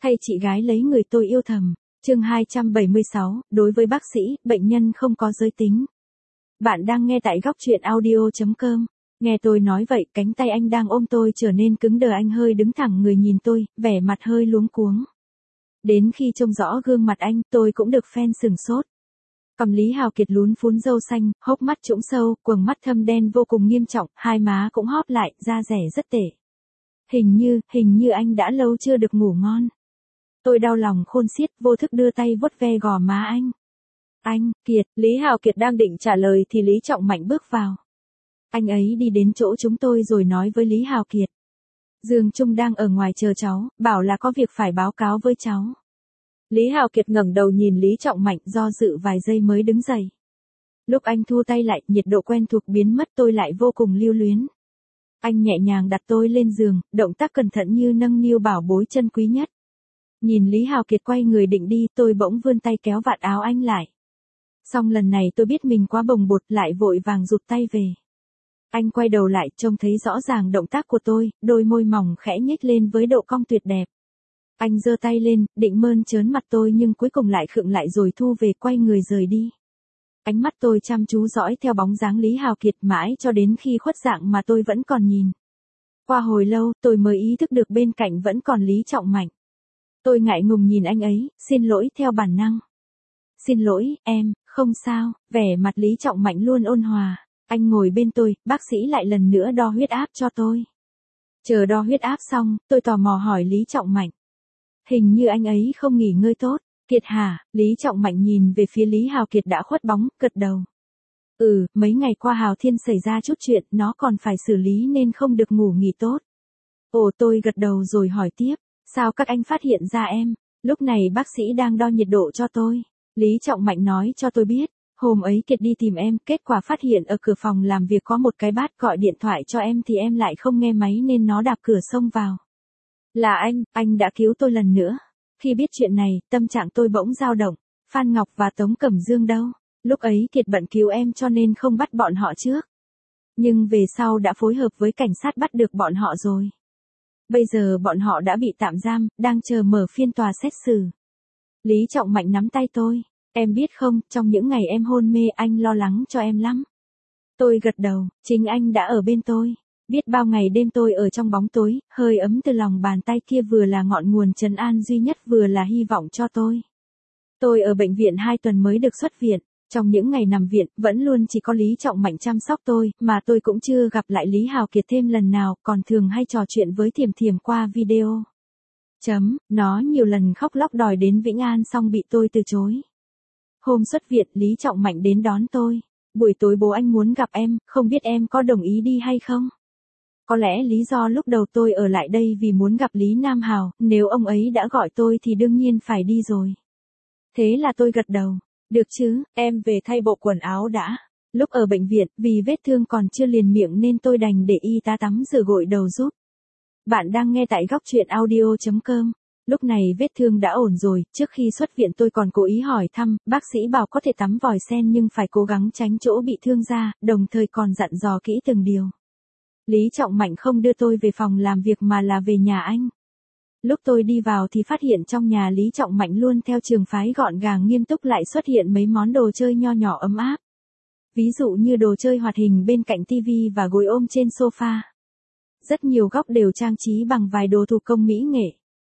Thay chị gái lấy người tôi yêu thầm. Chương 276, đối với bác sĩ, bệnh nhân không có giới tính. Bạn đang nghe tại góc truyện audio.com. Nghe tôi nói vậy, cánh tay anh đang ôm tôi trở nên cứng đờ, anh hơi đứng thẳng người nhìn tôi, vẻ mặt hơi luống cuống. Đến khi trông rõ gương mặt anh, tôi cũng được phen sửng sốt. Còn Lý Hào Kiệt lún phún râu xanh, hốc mắt trũng sâu, quầng mắt thâm đen vô cùng nghiêm trọng, hai má cũng hóp lại, da rẻ rất tệ. Hình như anh đã lâu chưa được ngủ ngon. Tôi đau lòng khôn xiết, vô thức đưa tay vuốt ve gò má anh. Anh, Kiệt, Lý Hào Kiệt đang định trả lời thì Lý Trọng Mạnh bước vào. Anh ấy đi đến chỗ chúng tôi rồi nói với Lý Hào Kiệt. Dương Trung đang ở ngoài chờ cháu, bảo là có việc phải báo cáo với cháu. Lý Hào Kiệt ngẩng đầu nhìn Lý Trọng Mạnh, do dự vài giây mới đứng dậy. Lúc anh thu tay lại, nhiệt độ quen thuộc biến mất, tôi lại vô cùng lưu luyến. Anh nhẹ nhàng đặt tôi lên giường, động tác cẩn thận như nâng niu bảo bối chân quý nhất. Nhìn Lý Hào Kiệt quay người định đi, tôi bỗng vươn tay kéo vạt áo anh lại. Xong lần này tôi biết mình quá bồng bột, lại vội vàng rụt tay về. Anh quay đầu lại, trông thấy rõ ràng động tác của tôi, đôi môi mỏng khẽ nhếch lên với độ cong tuyệt đẹp. Anh giơ tay lên, định mơn trớn mặt tôi nhưng cuối cùng lại khựng lại rồi thu về, quay người rời đi. Ánh mắt tôi chăm chú dõi theo bóng dáng Lý Hào Kiệt mãi cho đến khi khuất dạng mà tôi vẫn còn nhìn. Qua hồi lâu, tôi mới ý thức được bên cạnh vẫn còn Lý Trọng Mạnh. Tôi ngại ngùng nhìn anh ấy, xin lỗi theo bản năng. Xin lỗi, em, không sao, vẻ mặt Lý Trọng Mạnh luôn ôn hòa. Anh ngồi bên tôi, bác sĩ lại lần nữa đo huyết áp cho tôi. Chờ đo huyết áp xong, tôi tò mò hỏi Lý Trọng Mạnh. Hình như anh ấy không nghỉ ngơi tốt. Kiệt hả? Lý Trọng Mạnh nhìn về phía Lý Hào Kiệt đã khuất bóng, gật đầu. Mấy ngày qua Hào Thiên xảy ra chút chuyện, nó còn phải xử lý nên không được ngủ nghỉ tốt. Ồ, tôi gật đầu rồi hỏi tiếp. Sao các anh phát hiện ra em? Lúc này bác sĩ đang đo nhiệt độ cho tôi. Lý Trọng Mạnh nói cho tôi biết. Hôm ấy Kiệt đi tìm em, kết quả phát hiện ở cửa phòng làm việc có một cái bát, gọi điện thoại cho em thì em lại không nghe máy nên nó đạp cửa xông vào. Là anh đã cứu tôi lần nữa. Khi biết chuyện này, tâm trạng tôi bỗng dao động. Phan Ngọc và Tống Cẩm Dương đâu? Lúc ấy Kiệt bận cứu em cho nên không bắt bọn họ trước. Nhưng về sau đã phối hợp với cảnh sát bắt được bọn họ rồi. Bây giờ bọn họ đã bị tạm giam, đang chờ mở phiên tòa xét xử. Lý Trọng Mạnh nắm tay tôi. Em biết không, trong những ngày em hôn mê anh lo lắng cho em lắm. Tôi gật đầu, chính anh đã ở bên tôi. Biết bao ngày đêm tôi ở trong bóng tối, hơi ấm từ lòng bàn tay kia vừa là ngọn nguồn trấn an duy nhất, vừa là hy vọng cho tôi. Tôi ở bệnh viện 2 tuần mới được xuất viện. Trong những ngày nằm viện, vẫn luôn chỉ có Lý Trọng Mạnh chăm sóc tôi, mà tôi cũng chưa gặp lại Lý Hào Kiệt thêm lần nào, còn thường hay trò chuyện với Thiềm Thiềm qua video. Nó nhiều lần khóc lóc đòi đến Vĩnh An xong bị tôi từ chối. Hôm xuất viện, Lý Trọng Mạnh đến đón tôi. Buổi tối bố anh muốn gặp em, không biết em có đồng ý đi hay không? Có lẽ lý do lúc đầu tôi ở lại đây vì muốn gặp Lý Nam Hào, nếu ông ấy đã gọi tôi thì đương nhiên phải đi rồi. Thế là tôi gật đầu. Được chứ, em về thay bộ quần áo đã. Lúc ở bệnh viện, vì vết thương còn chưa liền miệng nên tôi đành để y tá tắm rửa gội đầu giúp. Bạn đang nghe tại góc truyện audio.com. Lúc này vết thương đã ổn rồi, trước khi xuất viện tôi còn cố ý hỏi thăm, bác sĩ bảo có thể tắm vòi sen nhưng phải cố gắng tránh chỗ bị thương ra, đồng thời còn dặn dò kỹ từng điều. Lý Trọng Mạnh không đưa tôi về phòng làm việc mà là về nhà anh. Lúc tôi đi vào thì phát hiện trong nhà Lý Trọng Mạnh luôn theo trường phái gọn gàng nghiêm túc, lại xuất hiện mấy món đồ chơi nho nhỏ ấm áp. Ví dụ như đồ chơi hoạt hình bên cạnh tivi và gối ôm trên sofa. Rất nhiều góc đều trang trí bằng vài đồ thủ công mỹ nghệ.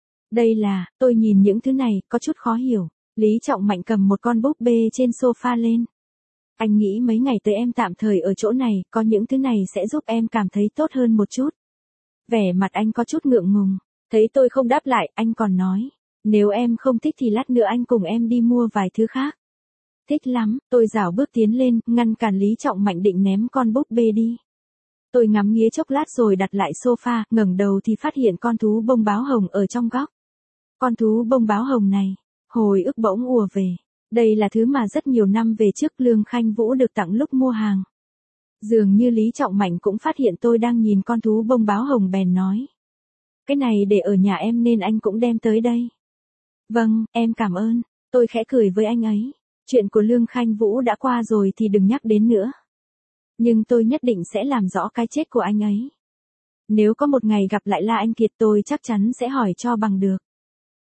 Tôi nhìn những thứ này, có chút khó hiểu. Lý Trọng Mạnh cầm một con búp bê trên sofa lên. Anh nghĩ mấy ngày tới em tạm thời ở chỗ này, có những thứ này sẽ giúp em cảm thấy tốt hơn một chút. Vẻ mặt anh có chút ngượng ngùng. Thấy tôi không đáp lại, anh còn nói. Nếu em không thích thì lát nữa anh cùng em đi mua vài thứ khác. Thích lắm, tôi rảo bước tiến lên, ngăn cản Lý Trọng Mạnh định ném con búp bê đi. Tôi ngắm nghía chốc lát rồi đặt lại sofa, ngẩng đầu thì phát hiện con thú bông báo hồng ở trong góc. Con thú bông báo hồng này, hồi ức bỗng ùa về. Đây là thứ mà rất nhiều năm về trước Lương Khanh Vũ được tặng lúc mua hàng. Dường như Lý Trọng Mạnh cũng phát hiện tôi đang nhìn con thú bông báo hồng bèn nói. Cái này để ở nhà em nên anh cũng đem tới đây. Vâng, em cảm ơn. Tôi khẽ cười với anh ấy. Chuyện của Lương Khanh Vũ đã qua rồi thì đừng nhắc đến nữa. Nhưng tôi nhất định sẽ làm rõ cái chết của anh ấy. Nếu có một ngày gặp lại La Anh Kiệt tôi chắc chắn sẽ hỏi cho bằng được.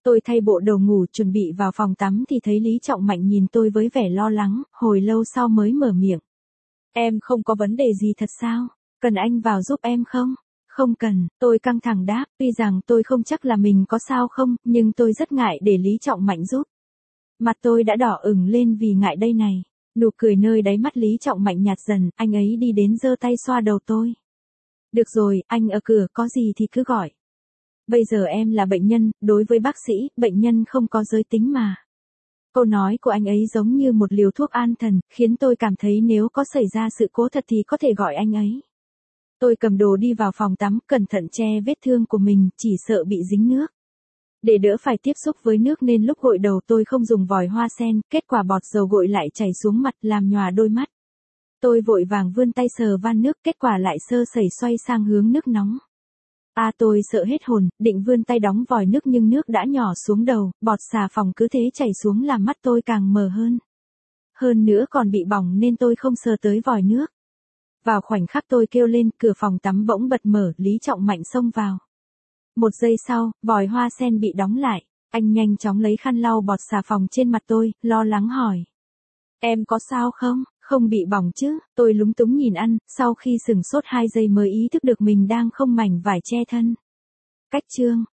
Tôi thay bộ đồ ngủ chuẩn bị vào phòng tắm thì thấy Lý Trọng Mạnh nhìn tôi với vẻ lo lắng, hồi lâu sau mới mở miệng. Em không có vấn đề gì thật sao? Cần anh vào giúp em không? Không cần, tôi căng thẳng đáp, tuy rằng tôi không chắc là mình có sao không, nhưng tôi rất ngại để Lý Trọng Mạnh giúp. Mặt tôi đã đỏ ửng lên vì ngại đây này. Nụ cười nơi đáy mắt Lý Trọng Mạnh nhạt dần, anh ấy đi đến giơ tay xoa đầu tôi. Được rồi, anh ở cửa, có gì thì cứ gọi. Bây giờ em là bệnh nhân, đối với bác sĩ, bệnh nhân không có giới tính mà. Câu nói của anh ấy giống như một liều thuốc an thần, khiến tôi cảm thấy nếu có xảy ra sự cố thật thì có thể gọi anh ấy. Tôi cầm đồ đi vào phòng tắm, cẩn thận che vết thương của mình, chỉ sợ bị dính nước. Để đỡ phải tiếp xúc với nước nên lúc gội đầu tôi không dùng vòi hoa sen, kết quả bọt dầu gội lại chảy xuống mặt làm nhòa đôi mắt. Tôi vội vàng vươn tay sờ van nước, kết quả lại sơ sẩy xoay sang hướng nước nóng. Tôi sợ hết hồn, định vươn tay đóng vòi nước nhưng nước đã nhỏ xuống đầu, bọt xà phòng cứ thế chảy xuống làm mắt tôi càng mờ hơn. Hơn nữa còn bị bỏng nên tôi không sờ tới vòi nước. Vào khoảnh khắc tôi kêu lên, cửa phòng tắm bỗng bật mở, Lý Trọng Mạnh xông vào. Một giây sau, vòi hoa sen bị đóng lại. Anh nhanh chóng lấy khăn lau bọt xà phòng trên mặt tôi, lo lắng hỏi. Em có sao không? Không bị bỏng chứ? Tôi lúng túng nhìn anh, sau khi sửng sốt 2 giây mới ý thức được mình đang không mảnh vải che thân. Cách chương